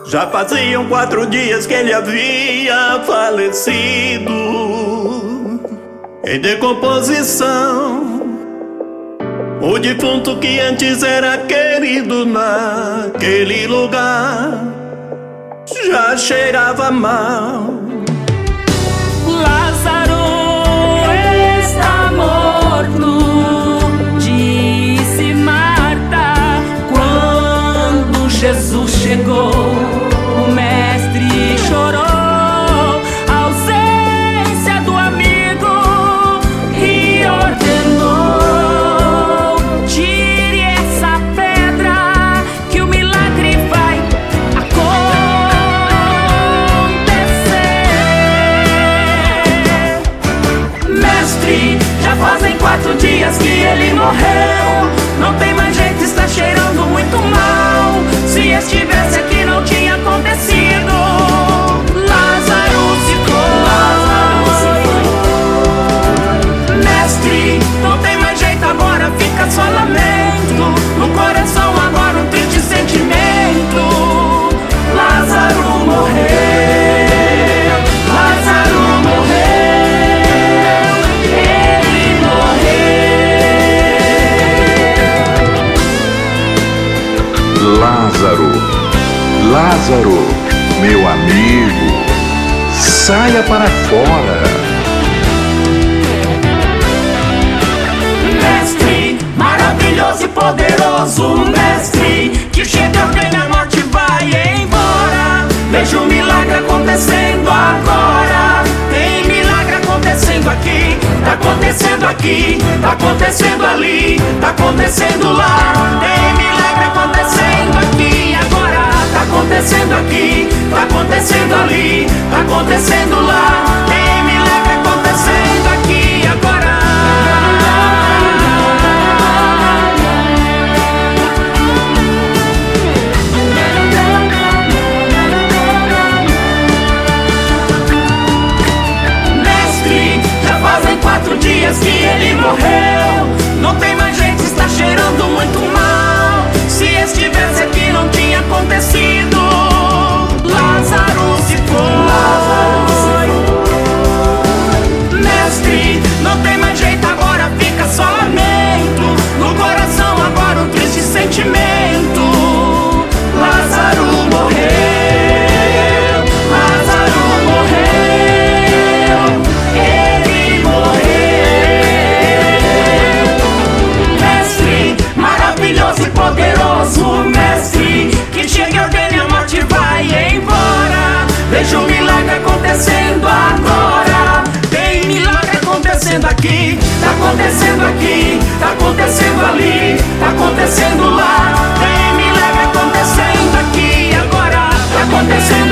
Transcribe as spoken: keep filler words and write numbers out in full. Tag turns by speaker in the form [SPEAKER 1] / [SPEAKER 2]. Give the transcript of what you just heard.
[SPEAKER 1] Já faziam quatro dias que ele havia falecido, em decomposição. O defunto que antes era querido naquele lugar já cheirava mal.
[SPEAKER 2] Lázaro está morto, disse Marta. Quando Jesus chegou, o mestre chorou a ausência do amigo e ordenou: tire essa pedra que o milagre vai acontecer. Mestre, já fazem quatro dias que ele morreu. Não tem mais jeito, está cheirando muito mal. Se estivesse aqui não tinha acontecido. Lázaro se foi. Mestre, não tem mais jeito agora, fica só lamento. No coração agora um triste sentimento. Lázaro morreu. Lázaro morreu. Ele morreu.
[SPEAKER 3] Lázaro, Lázaro, meu amigo, saia para fora.
[SPEAKER 2] Mestre, maravilhoso e poderoso, mestre, que chega alguém, a morte vai embora. Vejo um milagre acontecendo agora. Tem milagre acontecendo aqui, tá acontecendo aqui, tá acontecendo ali, tá acontecendo lá. Tem milagre acontecendo aqui agora. Tá acontecendo aqui, tá acontecendo ali, tá acontecendo lá. Tem milagre acontecendo aqui agora. Mestre, já fazem quatro dias que ele morreu. Não tem mais jeito, está cheirando muito mal. Se estivesse aqui não tinha acontecido. Lázaro se foi. Mestre, não tem mais jeito agora, fica só lamento. No coração agora um triste sentimento. Lázaro morreu. Lázaro morreu. Ele morreu. Mestre, maravilhoso e poderoso, mestre, que chega e ordene a morte vai embora. Vejo um milagre acontecendo agora. Tem milagre acontecendo aqui, tá acontecendo aqui, tá acontecendo ali, tá acontecendo lá. Tem milagre acontecendo aqui agora, tá acontecendo